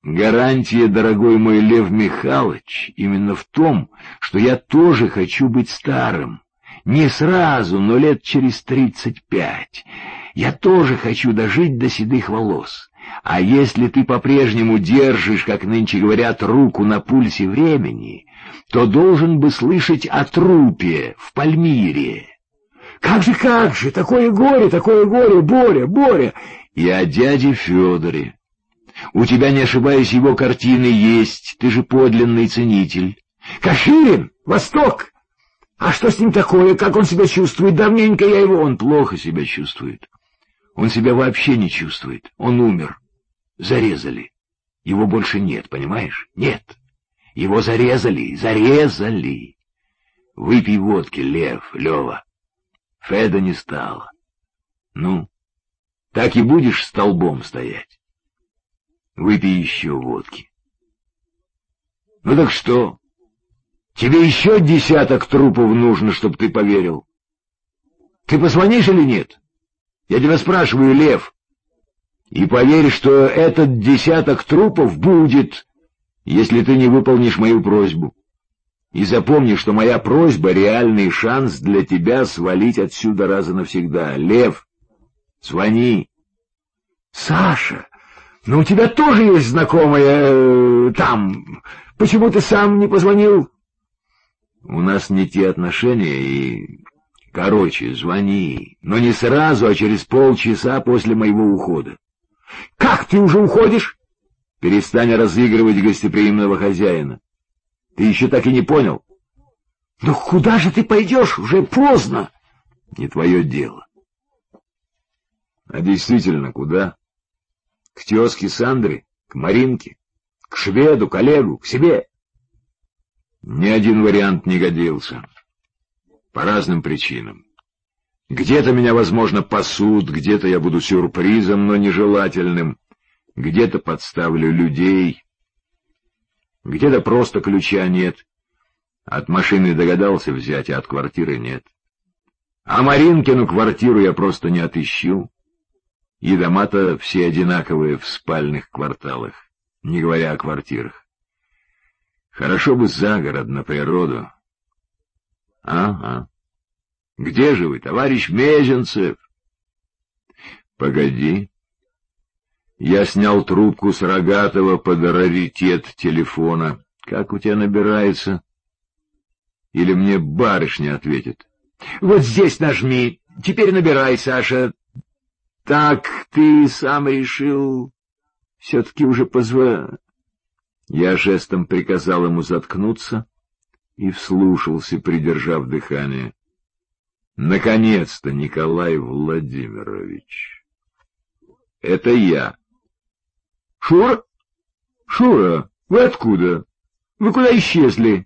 Гарантия, дорогой мой Лев Михайлович, именно в том, что я тоже хочу быть старым. Не сразу, но лет через 35. Я тоже хочу дожить до седых волос. А если ты по-прежнему держишь, как нынче говорят, руку на пульсе времени, то должен бы слышать о трупе в Пальмире. Как же, такое горе, Боря! И о дяде Федоре. У тебя, не ошибаюсь, его картины есть, ты же подлинный ценитель. Каширин, Восток! А что с ним такое, как он себя чувствует? Давненько я его... Он плохо себя чувствует. Он себя вообще не чувствует. Он умер. Зарезали. Его больше нет, понимаешь? Нет. Его зарезали. Выпей водки, Лева. Феда не стало. Ну, так и будешь столбом стоять. Выпей еще водки. Ну так что? Тебе еще 10 трупов нужно, чтобы ты поверил. Ты позвонишь или нет? Я тебя спрашиваю, Лев. И поверь, что этот 10 трупов будет, если ты не выполнишь мою просьбу. И запомни, что моя просьба — реальный шанс для тебя свалить отсюда раз и навсегда. Лев, звони. Саша, но у тебя тоже есть знакомая там. Почему ты сам не позвонил? У нас не те отношения и... Короче, звони, но не сразу, а через полчаса после моего ухода. Как ты уже уходишь? Перестань разыгрывать гостеприимного хозяина. Ты еще так и не понял? Ну куда же ты пойдешь? Уже поздно. Не твое дело. А действительно, куда? К тезке Сандре? К Маринке? К шведу, к Олегу, к себе? Ни один вариант не годился. По разным причинам. Где-то меня, возможно, пасут, где-то я буду сюрпризом, но нежелательным, где-то подставлю людей, где-то просто ключа нет. От машины догадался взять, а от квартиры нет. А Маринкину квартиру я просто не отыщу. И дома-то все одинаковые в спальных кварталах, не говоря о квартирах. Хорошо бы за город, на природу. Ага. Где же вы, товарищ Мезенцев? Погоди. Я снял трубку с Рогатова под раритет телефона. Как у тебя набирается? Или мне барышня ответит? Вот здесь нажми. Теперь набирай, Саша. Так, ты сам решил... Все-таки уже Я жестом приказал ему заткнуться и вслушался, придержав дыхание. Наконец-то, Николай Владимирович. Это я. Шура? Шура, вы откуда? Вы куда исчезли?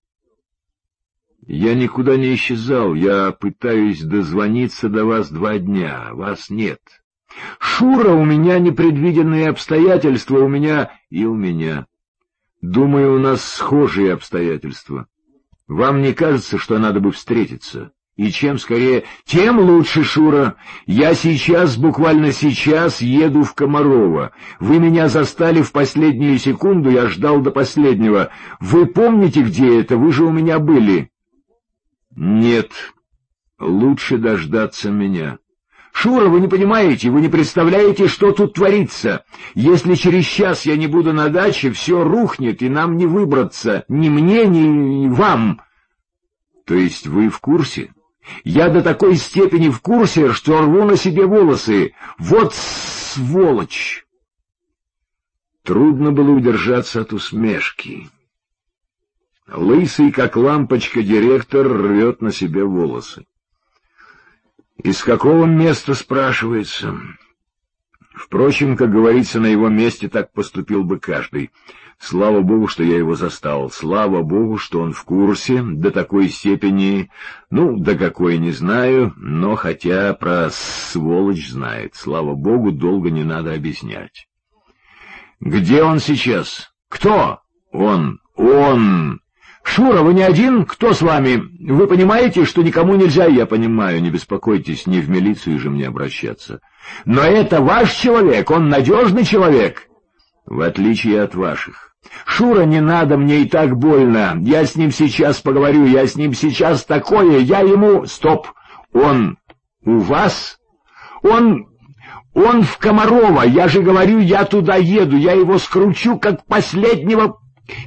Я никуда не исчезал. Я пытаюсь дозвониться до вас 2 дня. Вас нет. Шура, у меня непредвиденные обстоятельства, у меня. Думаю, у нас схожие обстоятельства. Вам не кажется, что надо бы встретиться? И чем скорее, тем лучше, Шура. Я сейчас, буквально сейчас, еду в Комарово. Вы меня застали в последнюю секунду, я ждал до последнего. Вы помните, где это? Вы же у меня были. Нет, лучше дождаться меня. Шура, вы не понимаете, вы не представляете, что тут творится. Если через час я не буду на даче, все рухнет, и нам не выбраться, ни мне, ни вам. То есть вы в курсе? Я до такой степени в курсе, что рву на себе волосы. Вот сволочь! Трудно было удержаться от усмешки. Лысый, как лампочка, директор рвет на себе волосы. Из какого места, спрашивается? Впрочем, как говорится, на его месте так поступил бы каждый. Слава Богу, что я его застал. Слава Богу, что он в курсе до такой степени, до какой не знаю, но хотя про сволочь знает. Слава Богу, долго не надо объяснять. Где он сейчас? Кто? Он. Шура, вы не один? Кто с вами? Вы понимаете, что никому нельзя? Я понимаю, не беспокойтесь, не в милицию же мне обращаться. Но это ваш человек, он надежный человек. В отличие от ваших. Шура, не надо, мне и так больно. Я с ним сейчас поговорю, я с ним сейчас такое, я ему... Стоп! Он у вас? Он в Комарова, я же говорю, я туда еду, я его скручу, как последнего...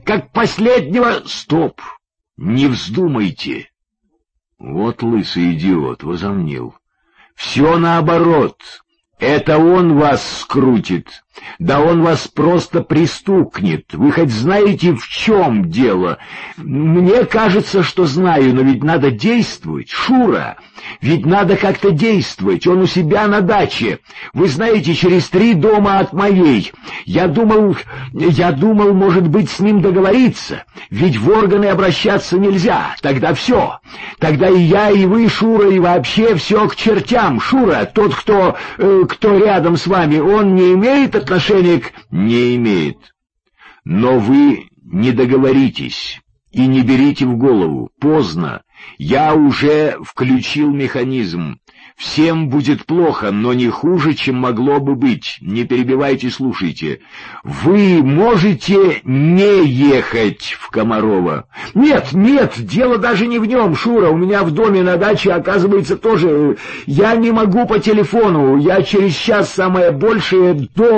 Стоп! Не вздумайте! Вот лысый идиот возомнил. Все наоборот. Это он вас скрутит. Да он вас просто пристукнет. Вы хоть знаете, в чем дело? Мне кажется, что знаю, но ведь надо действовать. Шура, ведь надо как-то действовать. Он у себя на даче. Вы знаете, через 3 дома от моей. Я думал, может быть, с ним договориться. Ведь в органы обращаться нельзя. Тогда все. Тогда и я, и вы, Шура, и вообще все к чертям. Шура, тот, кто рядом с вами, он не имеет отношения к... Не имеет. Но вы не договоритесь и не берите в голову. Поздно. Я уже включил механизм. Всем будет плохо, но не хуже, чем могло бы быть. Не перебивайте, слушайте. Вы можете не ехать в Комарова? Нет, дело даже не в нем, Шура. У меня в доме на даче, оказывается, тоже... Я не могу по телефону. Я через час самое большее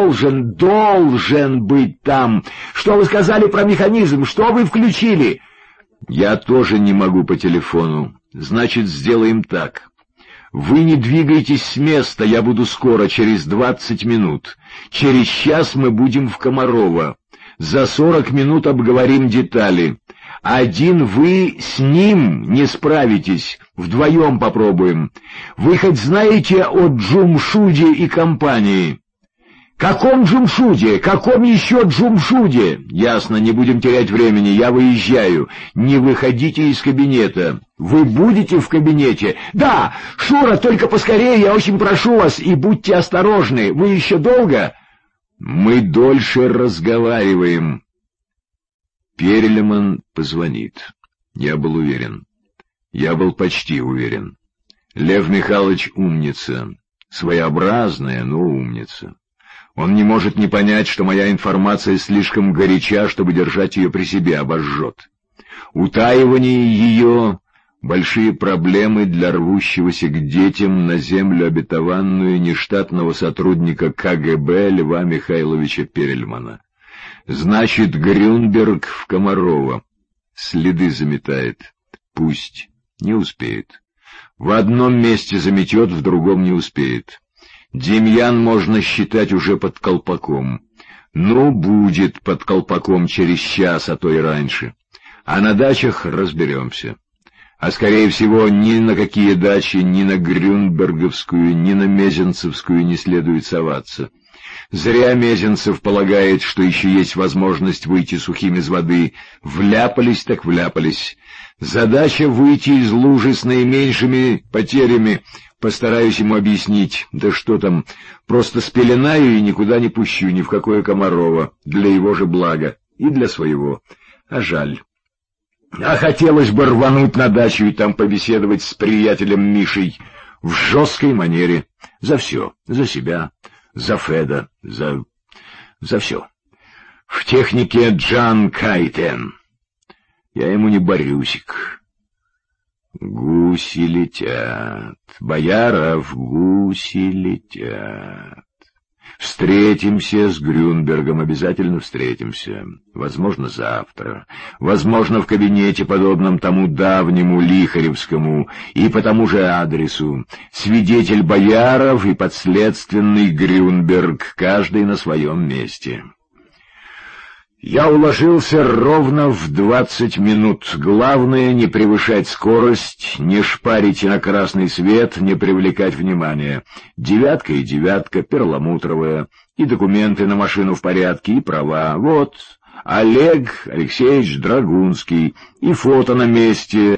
должен быть там. Что вы сказали про механизм? Что вы включили? Я тоже не могу по телефону. Значит, сделаем так. Вы не двигайтесь с места, я буду скоро, через 20 минут. Через час мы будем в Комарова. За 40 минут обговорим детали. Один вы с ним не справитесь, вдвоем попробуем. Вы хоть знаете о Джумшуде и компании? Каком Джумшуде? Каком еще Джумшуде? Ясно, не будем терять времени, я выезжаю. Не выходите из кабинета. Вы будете в кабинете? Да, Шура, только поскорее, я очень прошу вас, и будьте осторожны. Вы еще долго? Мы дольше разговариваем. Перельман позвонит. Я был уверен. Я был почти уверен. Лев Михайлович умница. Своеобразная, но умница. Он не может не понять, что моя информация слишком горяча, чтобы держать ее при себе, обожжет. Утаивание ее — большие проблемы для рвущегося к детям на землю обетованную нештатного сотрудника КГБ Льва Михайловича Перельмана. Значит, Грюнберг в Комарова. Следы заметает. Пусть. Не успеет. В одном месте заметет, в другом не успеет. Демьян можно считать уже под колпаком. Ну, будет под колпаком через час, а то и раньше. А на дачах разберемся. А скорее всего, ни на какие дачи, ни на Грюнберговскую, ни на Мезенцевскую не следует соваться. Зря Мезенцев полагает, что еще есть возможность выйти сухим из воды. Вляпались так вляпались. Задача — выйти из лужи с наименьшими потерями. Постараюсь ему объяснить. Да что там, просто спеленаю и никуда не пущу, ни в какое Комарова. Для его же блага. И для своего. А жаль. А хотелось бы рвануть на дачу и там побеседовать с приятелем Мишей. В жесткой манере. За все. За себя. За Феда. За все. В технике Джан Кайтен. Я ему не борюсик. Гуси летят, Бояров, гуси летят. Встретимся с Грюнбергом, обязательно встретимся. Возможно, завтра. Возможно, в кабинете, подобном тому давнему Лихаревскому, и по тому же адресу. Свидетель Бояров и подследственный Грюнберг, каждый на своем месте. Я уложился ровно в 20 минут. Главное — не превышать скорость, не шпарить на красный свет, не привлекать внимания. 9 и 9, перламутровая, и документы на машину в порядке, и права. Вот, Олег Алексеевич Драгунский, и фото на месте.